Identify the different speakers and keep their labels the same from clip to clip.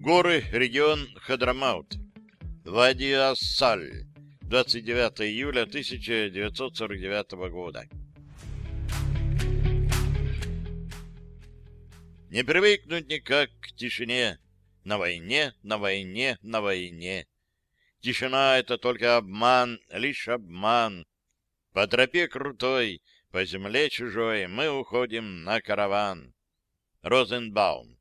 Speaker 1: Горы, регион Хадрамаут. Вади-ас-Саль. 29 июля 1949 года. Не привыкнуть никак к тишине. На войне, на войне, на войне. Тишина — это только обман, лишь обман. По тропе крутой, по земле чужой мы уходим на караван. Розенбаум.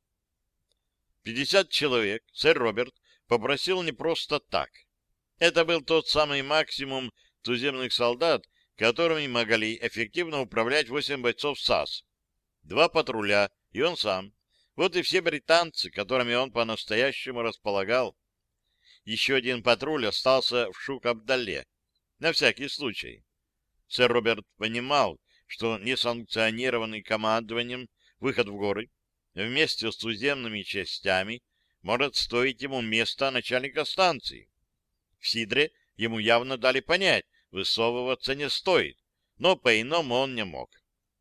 Speaker 1: 50 человек сэр Роберт попросил не просто так. Это был тот самый максимум туземных солдат, которыми могли эффективно управлять 8 бойцов САС. 2 патруля, и он сам. Вот и все британцы, которыми он по-настоящему располагал. Еще один патруль остался в Шук-Абдалле. На всякий случай. Сэр Роберт понимал, что несанкционированный командованием выход в горы вместе с туземными частями может стоить ему места начальника станции. В Сидре ему явно дали понять, высовываться не стоит, но по-иному он не мог.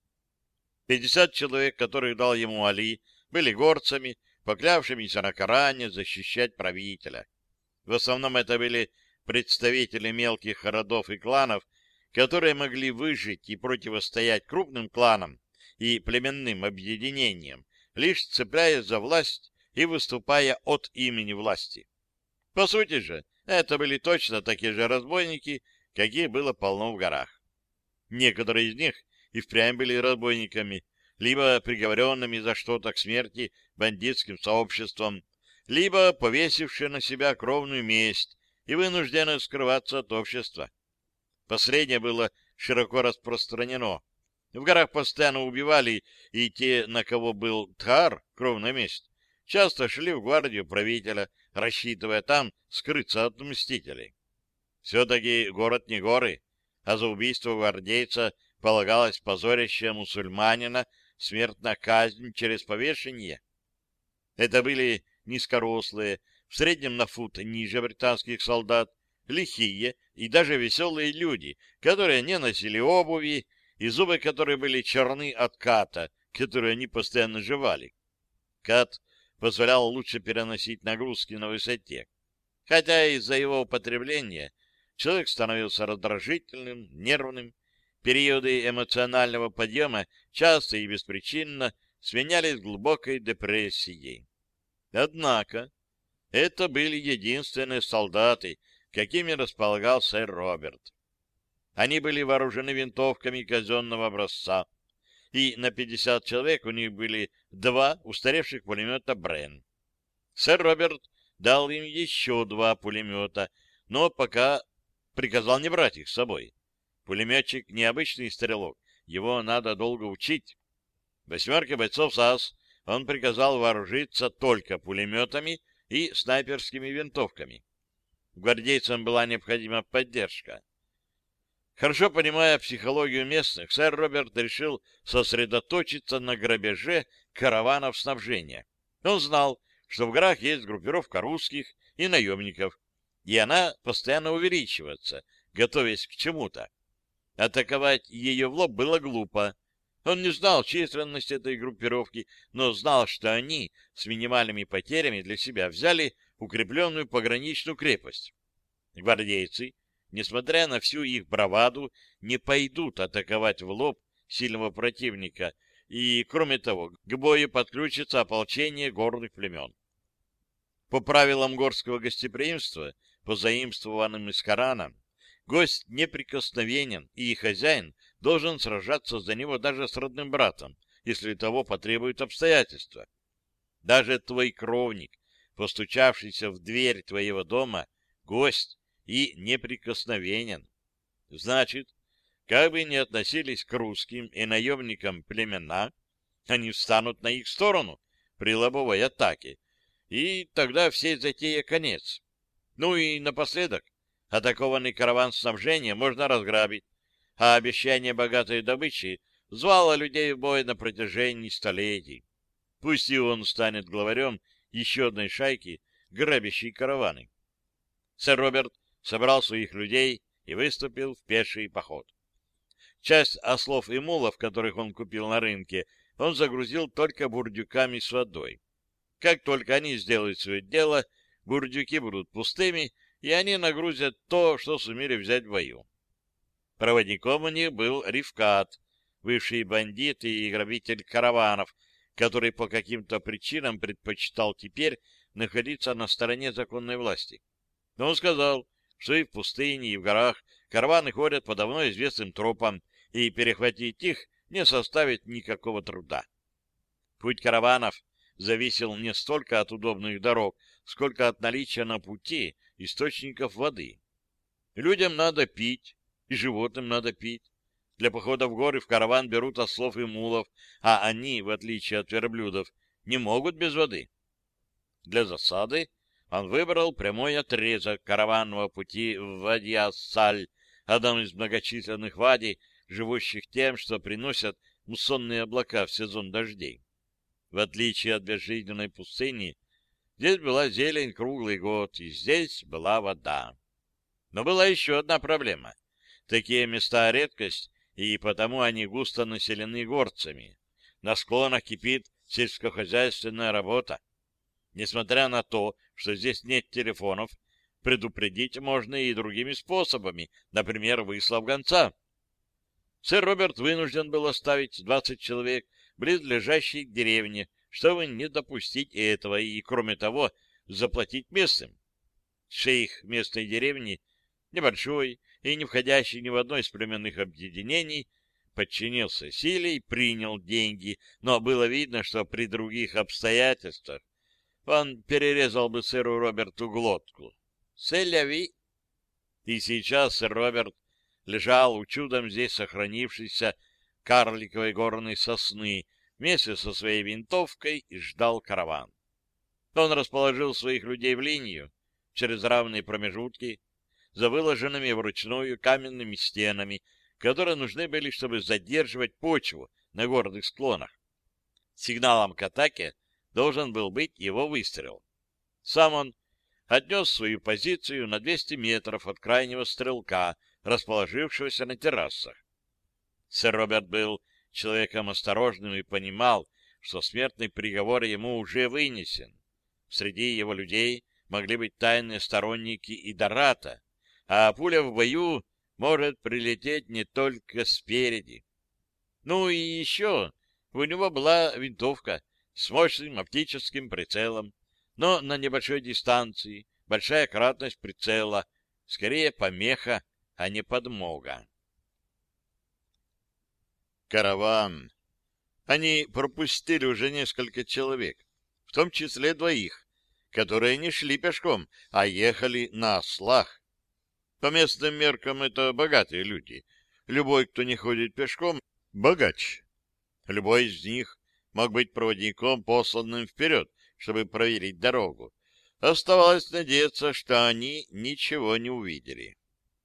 Speaker 1: 50 человек, которых дал ему Али, были горцами, поклявшимися на Коране защищать правителя. В основном это были представители мелких родов и кланов, которые могли выжить и противостоять крупным кланам и племенным объединениям, лишь цепляясь за власть и выступая от имени власти. По сути же, это были точно такие же разбойники, каких было полно в горах. Некоторые из них и впрямь были разбойниками, либо приговоренными за что-то к смерти бандитским сообществом, либо повесившие на себя кровную месть и вынуждены скрываться от общества. Последнее было широко распространено. В горах постоянно убивали, и те, на кого был тхар, кровная месть, часто шли в гвардию правителя, рассчитывая там скрыться от мстителей. Все-таки город не горы, а за убийство гвардейца полагалось позорище мусульманина смертная казнь через повешение. Это были низкорослые, в среднем на фут ниже британских солдат, лихие и даже веселые люди, которые не носили обуви, и зубы которые были черны от ката, которые они постоянно жевали. Кат позволял лучше переносить нагрузки на высоте. Хотя из-за его употребления человек становился раздражительным, нервным, периоды эмоционального подъема часто и беспричинно сменялись глубокой депрессией. Однако это были единственные солдаты, какими располагал сэр Роберт. Они были вооружены винтовками казенного образца, и на 50 человек у них были 2 устаревших пулемета «Брен». Сэр Роберт дал им еще 2 пулемета, но пока приказал не брать их с собой. Пулеметчик — необычный стрелок, его надо долго учить. 8 бойцов САС он приказал вооружиться только пулеметами и снайперскими винтовками. Гвардейцам была необходима поддержка. Хорошо понимая психологию местных, сэр Роберт решил сосредоточиться на грабеже караванов снабжения. Он знал, что в горах есть группировка русских и наемников, и она постоянно увеличивается, готовясь к чему-то. Атаковать ее в лоб было глупо. Он не знал численность этой группировки, но знал, что они с минимальными потерями для себя взяли укрепленную пограничную крепость. Гвардейцы, несмотря на всю их браваду, не пойдут атаковать в лоб сильного противника, и, кроме того, к бою подключится ополчение горных племен. По правилам горского гостеприимства, позаимствованным из Корана, гость неприкосновенен, и хозяин должен сражаться за него даже с родным братом, если того потребуют обстоятельства. Даже твой кровник, постучавшийся в дверь твоего дома, гость и неприкосновенен. Значит, как бы ни относились к русским и наемникам племена, они встанут на их сторону при лобовой атаке, и тогда всей затее конец. Ну и напоследок, атакованный караван снабжения можно разграбить, а обещание богатой добычи звало людей в бой на протяжении столетий. Пусть и он станет главарем еще одной шайки, грабящей караваны. Сэр Роберт собрал своих людей и выступил в пеший поход. Часть ослов и мулов, которых он купил на рынке, он загрузил только бурдюками с водой. Как только они сделают свое дело, бурдюки будут пустыми, и они нагрузят то, что сумели взять в бою. Проводником у них был Ривкат, бывший бандит и грабитель караванов, который по каким-то причинам предпочитал теперь находиться на стороне законной власти. Но он сказал, что и в пустыне, и в горах караваны ходят по давно известным тропам, и перехватить их не составит никакого труда. Путь караванов зависел не столько от удобных дорог, сколько от наличия на пути источников воды. Людям надо пить, и животным надо пить. Для похода в горы в караван берут ослов и мулов, а они, в отличие от верблюдов, не могут без воды. Для засады он выбрал прямой отрезок караванного пути в Вади-ас-Саль, одном из многочисленных вади, живущих тем, что приносят муссонные облака в сезон дождей. В отличие от безжизненной пустыни, здесь была зелень круглый год, и здесь была вода. Но была еще одна проблема. Такие места — редкость, и потому они густо населены горцами. На склонах кипит сельскохозяйственная работа. Несмотря на то, что здесь нет телефонов, предупредить можно и другими способами, например, выслав гонца. Сэр Роберт вынужден был оставить 20 человек в близлежащей деревне, чтобы не допустить этого и, кроме того, заплатить местным. Шейх местной деревни, небольшой и не входящий ни в одно из племенных объединений, подчинился силе и принял деньги, но было видно, что при других обстоятельствах он перерезал бы сэру Роберту глотку. «Селяви!» И сейчас сэр Роберт лежал у чудом здесь сохранившейся карликовой горной сосны вместе со своей винтовкой и ждал караван. Он расположил своих людей в линию через равные промежутки, за выложенными вручную каменными стенами, которые нужны были, чтобы задерживать почву на горных склонах. Сигналом к атаке должен был быть его выстрел. Сам он отнес свою позицию на 200 метров от крайнего стрелка, расположившегося на террасах. Сэр Роберт был человеком осторожным и понимал, что смертный приговор ему уже вынесен. Среди его людей могли быть тайные сторонники Идората, а пуля в бою может прилететь не только спереди. Ну и еще у него была винтовка с мощным оптическим прицелом, но на небольшой дистанции, большая кратность прицела, скорее помеха, а не подмога. Караван. Они пропустили уже несколько человек, в том числе двоих, которые не шли пешком, а ехали на ослах. По местным меркам это богатые люди. Любой, кто не ходит пешком, богач. Любой из них мог быть проводником, посланным вперед, чтобы проверить дорогу. Оставалось надеяться, что они ничего не увидели.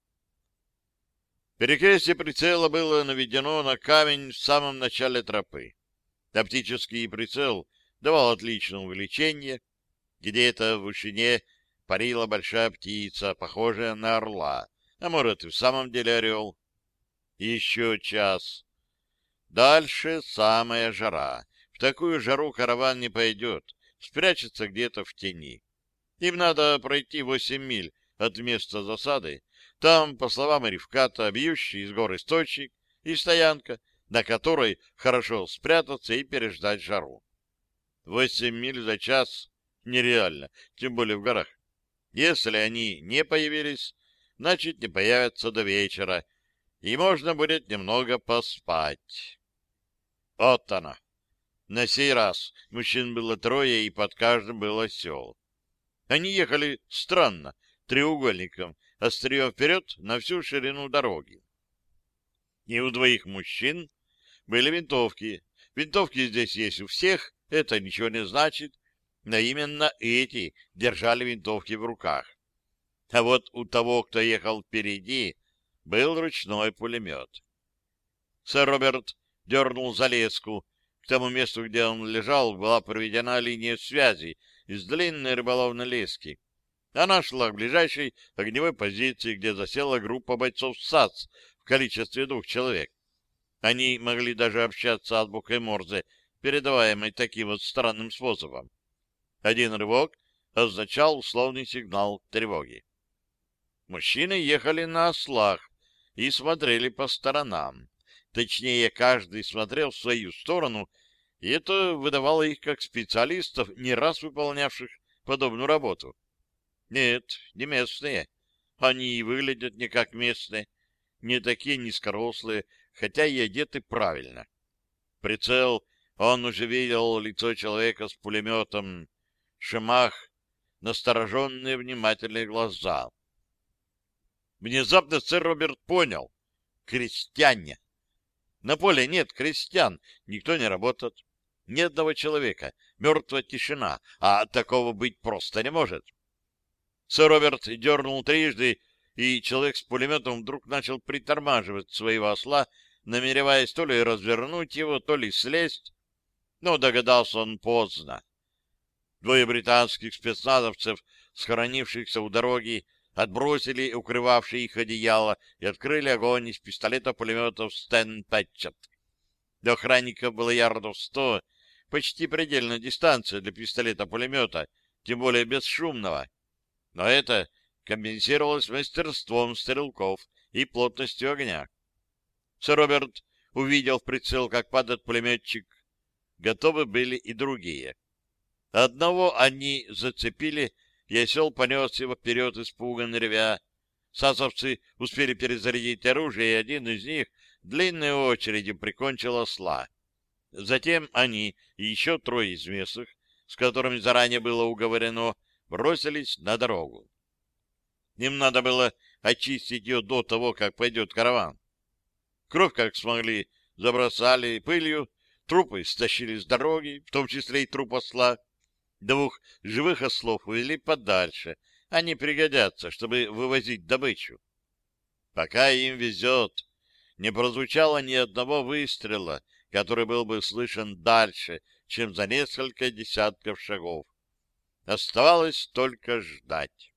Speaker 1: Перекрестие прицела было наведено на камень в самом начале тропы. Оптический прицел давал отличное увеличение. Где-то в вышине парила большая птица, похожая на орла, а может и в самом деле орел. Еще час. Дальше самая жара. В такую жару караван не пойдет, спрячется где-то в тени. Им надо пройти 8 миль от места засады. Там, по словам Ривката, бьющий из гор источник и стоянка, на которой хорошо спрятаться и переждать жару. 8 миль за час нереально, тем более в горах. Если они не появились, значит, не появятся до вечера, и можно будет немного поспать. Вот она. На сей раз мужчин было 3, и под каждым был осел. Они ехали странно, треугольником, острием вперед на всю ширину дороги. И у 2 мужчин были винтовки. Винтовки здесь есть у всех, это ничего не значит, но именно эти держали винтовки в руках. А вот у того, кто ехал впереди, был ручной пулемет. Сэр Роберт дернул за леску. К тому месту, где он лежал, была проведена линия связи из длинной рыболовной лески. Она шла к ближайшей огневой позиции, где засела группа бойцов САЦ в количестве 2 человек. Они могли даже общаться азбукой Морзе, передаваемой таким вот странным способом. Один рывок означал условный сигнал тревоги. Мужчины ехали на ослах и смотрели по сторонам. Точнее, каждый смотрел в свою сторону, и это выдавало их как специалистов, не раз выполнявших подобную работу. Нет, не местные. Они и выглядят не как местные, не такие низкорослые, хотя и одеты правильно. Прицел, он уже видел лицо человека с пулеметом, шамах, настороженные внимательные глаза. Внезапно сэр Роберт понял. Крестьяне. На поле нет крестьян, никто не работает. Ни одного человека, мертвая тишина, а такого быть просто не может. Сэр Роберт дернул трижды, и человек с пулеметом вдруг начал притормаживать своего осла, намереваясь то ли развернуть его, то ли слезть. Но догадался он поздно. Двое британских спецназовцев, схоронившихся у дороги, отбросили укрывавшие их одеяло и открыли огонь из пистолета-пулеметов Стэн Пэтчет. До охранников было ярдов 100, почти предельная дистанция для пистолета-пулемета, тем более бесшумного. Но это компенсировалось мастерством стрелков и плотностью огня. Сэр Роберт увидел в прицел, как падает пулеметчик. Готовы были и другие. Одного они зацепили, и осел понес его вперед, испуганно ревя. Сасовцы успели перезарядить оружие, и один из них длинной очередью прикончил осла. Затем они и еще трое из местных, с которыми заранее было уговорено, бросились на дорогу. Им надо было очистить ее до того, как пойдет караван. Кровь, как смогли, забросали пылью, трупы стащили с дороги, в том числе и труп осла. Двух живых ослов увели подальше. Они пригодятся, чтобы вывозить добычу. Пока им везет, не прозвучало ни одного выстрела, который был бы слышен дальше, чем за несколько десятков шагов. Оставалось только ждать.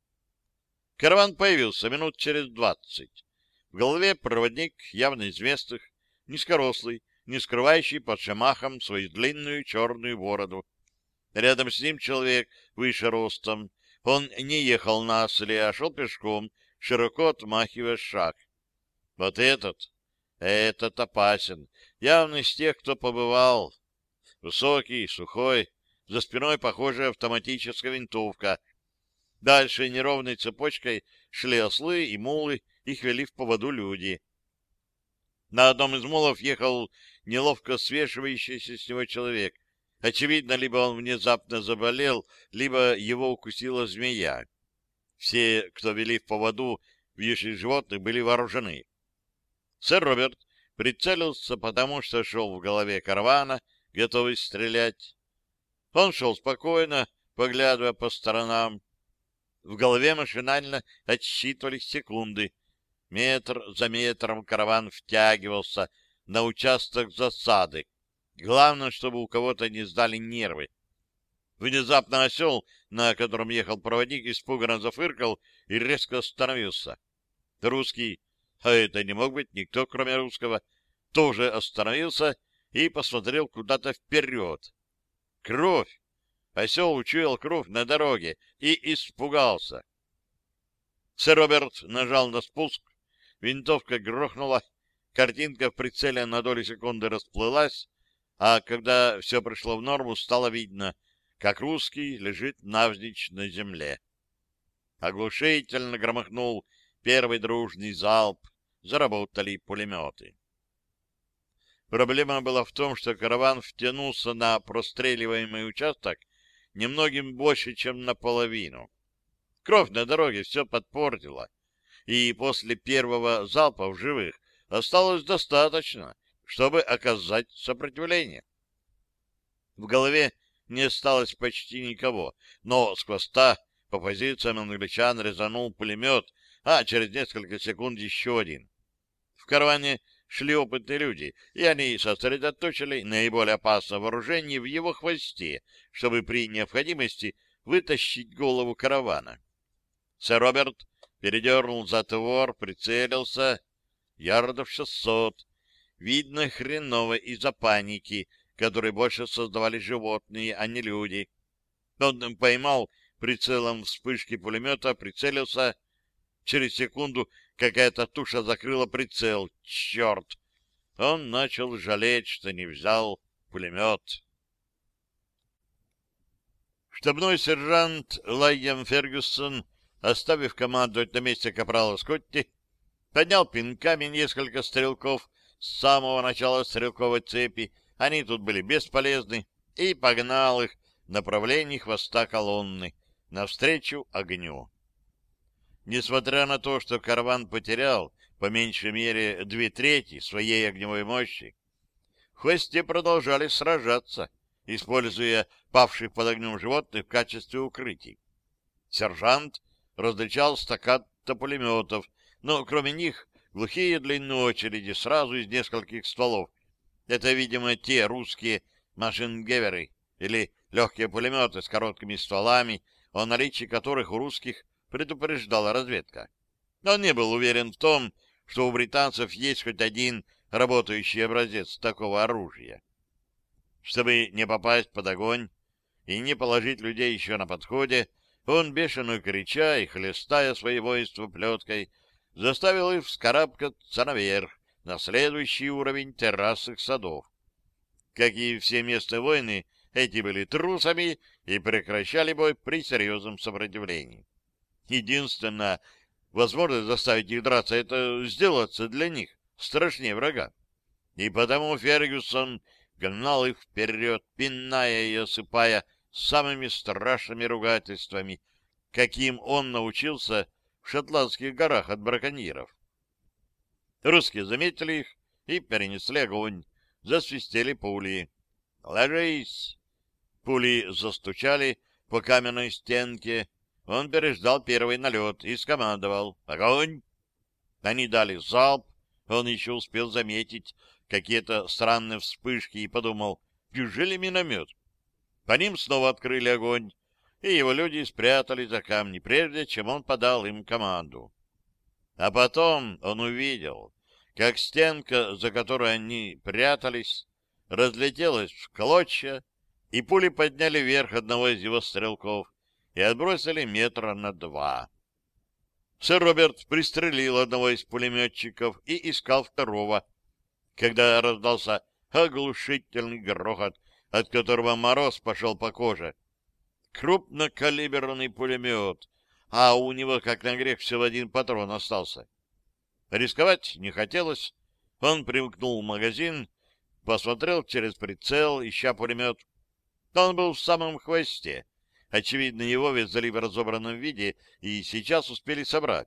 Speaker 1: Караван появился минут через 20. В голове проводник, явно из местных, низкорослый, не скрывающий под шамахом свою длинную черную бороду. Рядом с ним человек выше ростом. Он не ехал на осле, а шел пешком, широко отмахивая шаг. Вот этот опасен. Явно из тех, кто побывал. Высокий, сухой, за спиной, похоже, автоматическая винтовка. Дальше неровной цепочкой шли ослы и мулы, их вели в поводу люди. На одном из мулов ехал неловко свешивающийся с него человек. Очевидно, либо он внезапно заболел, либо его укусила змея. Все, кто вели в поводу вьющих животных, были вооружены. Сэр Роберт прицелился, потому что шел в голове каравана, готовый стрелять. Он шел спокойно, поглядывая по сторонам. В голове машинально отсчитывались секунды. Метр за метром караван втягивался на участок засады. Главное, чтобы у кого-то не сдали нервы. Внезапно осел, на котором ехал проводник, испуганно зафыркал и резко остановился. Русский, а это не мог быть никто, кроме русского, тоже остановился и посмотрел куда-то вперед. Кровь! Осел учуял кровь на дороге и испугался. Сэр Роберт нажал на спуск, винтовка грохнула, картинка в прицеле на долю секунды расплылась, а когда все пришло в норму, стало видно, как русский лежит навзничь на земле. Оглушительно громыхнул первый дружный залп, заработали пулеметы. Проблема была в том, что караван втянулся на простреливаемый участок немногим больше, чем наполовину. Кровь на дороге все подпортила, и после первого залпа в живых осталось достаточно, чтобы оказать сопротивление. В голове не осталось почти никого, но с хвоста по позициям англичан резанул пулемет, а через несколько секунд еще один. В караване шли опытные люди, и они сосредоточили наиболее опасное вооружение в его хвосте, чтобы при необходимости вытащить голову каравана. Сэр Роберт передернул затвор, прицелился. Ярдов 600. Видно хреново из-за паники, которую больше создавали животные, а не люди. Он поймал прицелом вспышки пулемета, прицелился. Через секунду какая-то туша закрыла прицел. Черт! Он начал жалеть, что не взял пулемет. Штабной сержант Лайем Фергюсон, оставив командовать на месте капрала Скотти, поднял пинками несколько стрелков с самого начала стрелковой цепи, они тут были бесполезны, и погнал их в направлении хвоста колонны, навстречу огню. Несмотря на то, что караван потерял по меньшей мере 2/3 своей огневой мощи, в хвосте продолжали сражаться, используя павших под огнем животных в качестве укрытий. Сержант различал стаккато пулеметов, но кроме них глухие длинные очереди сразу из нескольких стволов. Это, видимо, те русские машингеверы или легкие пулеметы с короткими стволами, о наличии которых у русских предупреждала разведка. Он не был уверен в том, что у британцев есть хоть один работающий образец такого оружия. Чтобы не попасть под огонь и не положить людей еще на подходе, он, бешено крича и хлестая свои воинства плеткой, заставил их вскарабкаться наверх, на следующий уровень террасных садов. Как и все местные воины, эти были трусами и прекращали бой при серьезном сопротивлении. Единственная возможность заставить их драться — это сделаться для них страшнее врага. И потому Фергюсон гнал их вперед, пиная и осыпая самыми страшными ругательствами, каким он научился в шотландских горах от браконьеров. Русские заметили их и перенесли огонь. Засвистели пули. «Ложись!» Пули застучали по каменной стенке. Он переждал первый налет и скомандовал: «Огонь!» Они дали залп. Он еще успел заметить какие-то странные вспышки и подумал: неужели миномет? По ним снова открыли огонь, и его люди спрятались за камни, прежде чем он подал им команду. А потом он увидел, как стенка, за которой они прятались, разлетелась в клочья, и пули подняли вверх одного из его стрелков и отбросили метра на 2. Сэр Роберт пристрелил одного из пулеметчиков и искал второго, когда раздался оглушительный грохот, от которого мороз пошел по коже. Крупнокалиберный пулемет, а у него, как на грех, всего один патрон остался. Рисковать не хотелось. Он примкнул магазин, посмотрел через прицел, ища пулемет. Он был в самом хвосте. Очевидно, его везли в разобранном виде и сейчас успели собрать.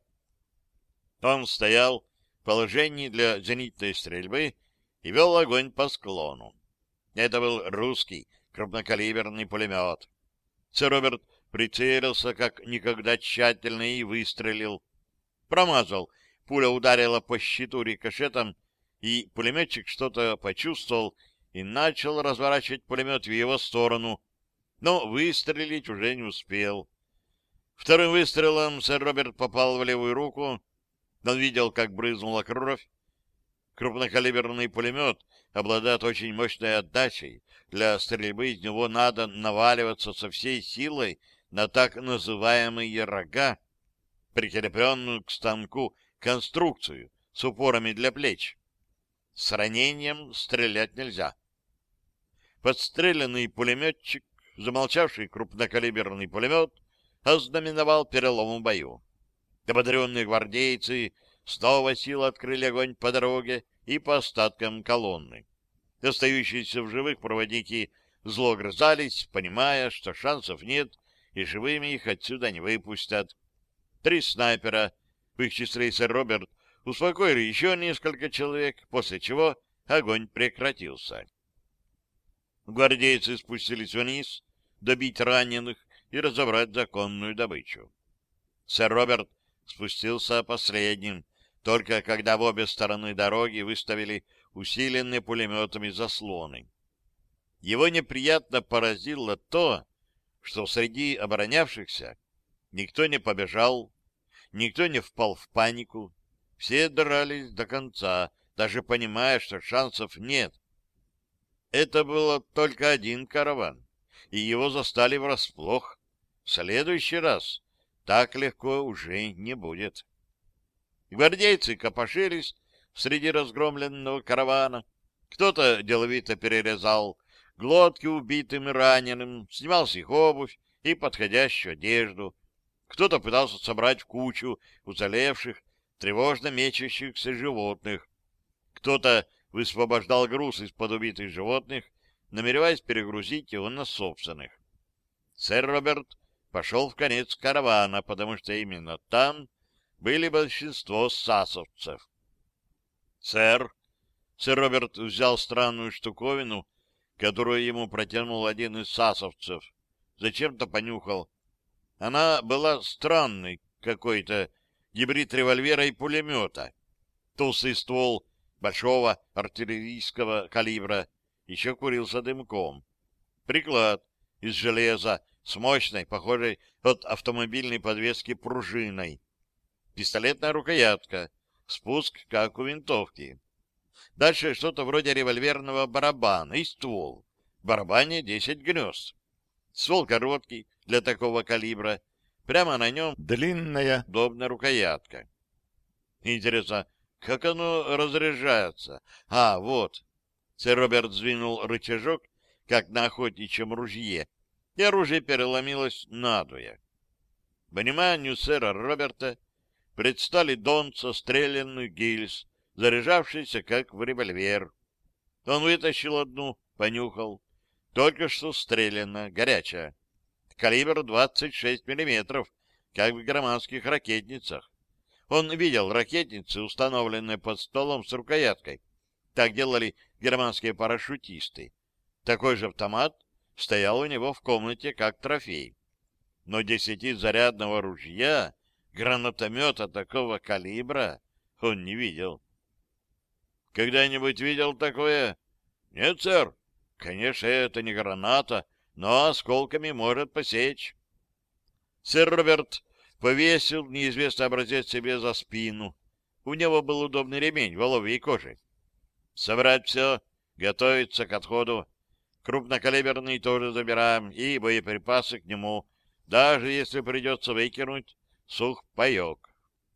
Speaker 1: Он стоял в положении для зенитной стрельбы и вел огонь по склону. Это был русский крупнокалиберный пулемет. Сэр Роберт прицелился как никогда тщательно и выстрелил. Промазал. Пуля ударила по щиту рикошетом, и пулеметчик что-то почувствовал и начал разворачивать пулемет в его сторону, но выстрелить уже не успел. Вторым выстрелом сэр Роберт попал в левую руку. Он видел, как брызнула кровь. Крупнокалиберный пулемет обладает очень мощной отдачей. Для стрельбы из него надо наваливаться со всей силой на так называемые рога, прикрепленную к станку конструкцию с упорами для плеч. С ранением стрелять нельзя. Подстреленный пулеметчик, замолчавший крупнокалиберный пулемет, ознаменовал перелом в бою. Ободренные гвардейцы снова силой открыли огонь по дороге и по остаткам колонны. Остающиеся в живых проводники зло грызались, понимая, что шансов нет, и живыми их отсюда не выпустят. 3 снайпера, в их числе и сэр Роберт, успокоили еще несколько человек, после чего огонь прекратился. Гвардейцы спустились вниз, добить раненых и разобрать законную добычу. Сэр Роберт спустился последним, только когда в обе стороны дороги выставили усиленные пулеметами заслоны. Его неприятно поразило то, что среди оборонявшихся никто не побежал, никто не впал в панику, все дрались до конца, даже понимая, что шансов нет. Это был только один караван, и его застали врасплох. В следующий раз так легко уже не будет. Гвардейцы копошились среди разгромленного каравана. Кто-то деловито перерезал глотки убитым и раненым, снимал с них обувь и подходящую одежду. Кто-то пытался собрать в кучу уцелевших, тревожно мечущихся животных. Кто-то высвобождал груз из-под убитых животных, намереваясь перегрузить его на собственных. Сэр Роберт пошел в конец каравана, потому что именно там были большинство сассовцев. «Сэр!» Сэр Роберт взял странную штуковину, которую ему протянул один из сассовцев. Зачем-то понюхал. Она была странной какой-то, гибрид револьвера и пулемета. Толстый ствол большого артиллерийского калибра еще курился дымком. Приклад из железа с мощной, похожей от автомобильной подвески пружиной. Пистолетная рукоятка, спуск, как у винтовки. Дальше что-то вроде револьверного барабана и ствол. В барабане 10 гнезд. Ствол короткий для такого калибра. Прямо на нем длинная, удобная рукоятка. Интересно, как оно разряжается? А, вот. Сэр Роберт сдвинул рычажок, как на охотничьем ружье, и оружие переломилось надвое. Вниманию сэра Роберта предстали донца стрелянных гильз, заряжавшийся как в револьвер. Он вытащил одну, понюхал. Только что стреляна, горячая. Калибр 26 миллиметров, как в германских ракетницах. Он видел ракетницы, установленные под столом с рукояткой. Так делали германские парашютисты. Такой же автомат стоял у него в комнате как трофей. Но 10-зарядного ружья, гранатомета такого калибра он не видел. Когда-нибудь видел такое? Нет, сэр. Конечно, это не граната, но осколками может посечь. Сэр Роберт повесил неизвестный образец себе за спину. У него был удобный ремень воловьей кожи. Собрать все, готовиться к отходу. Крупнокалиберный тоже забираем, и боеприпасы к нему, даже если придется выкинуть сухпайок.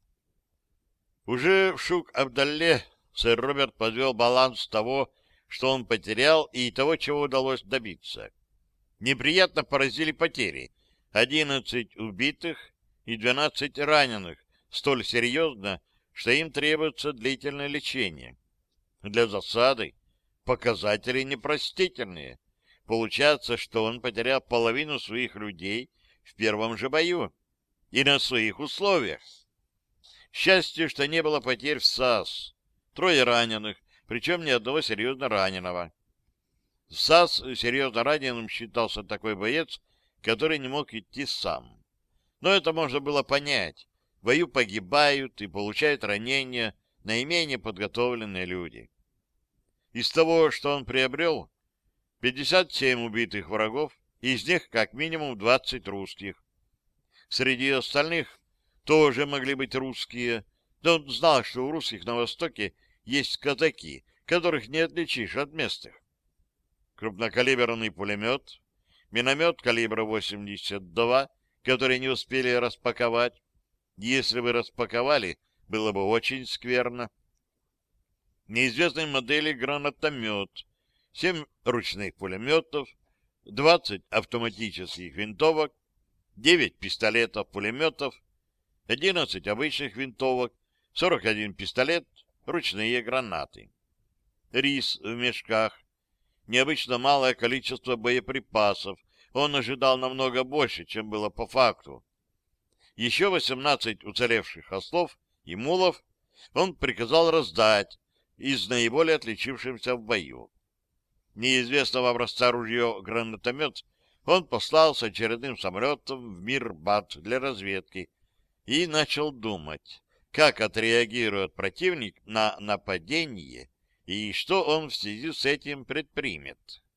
Speaker 1: Уже в Шук-Абдалле сэр Роберт подвел баланс того, что он потерял, и того, чего удалось добиться. Неприятно поразили потери. 11 убитых и 12 раненых, столь серьезно, что им требуется длительное лечение. Для засады показатели непростительные. Получается, что он потерял половину своих людей в первом же бою и на своих условиях. Счастье, что не было потерь в САС. 3 раненых, причем ни одного серьезно раненого. В САС серьезно раненым считался такой боец, который не мог идти сам. Но это можно было понять. В бою погибают и получают ранения наименее подготовленные люди. Из того, что он приобрел, 57 убитых врагов, из них как минимум 20 русских. Среди остальных тоже могли быть русские, но он знал, что у русских на Востоке есть казаки, которых не отличишь от местных. Крупнокалиберный пулемет, миномет калибра 82, который не успели распаковать. Если бы распаковали, было бы очень скверно. Неизвестной модели гранатомет, 7 ручных пулеметов, 20 автоматических винтовок, 9 пистолетов-пулеметов, 11 обычных винтовок, 41 пистолет, ручные гранаты. Рис в мешках, необычно малое количество боеприпасов. Он ожидал намного больше, чем было по факту. Еще 18 уцелевших ослов и мулов он приказал раздать из наиболее отличившимся в бою. Неизвестного образца ружье-гранатомет он послал с очередным самолетом в Мирбад для разведки и начал думать, как отреагирует противник на нападение и что он в связи с этим предпримет.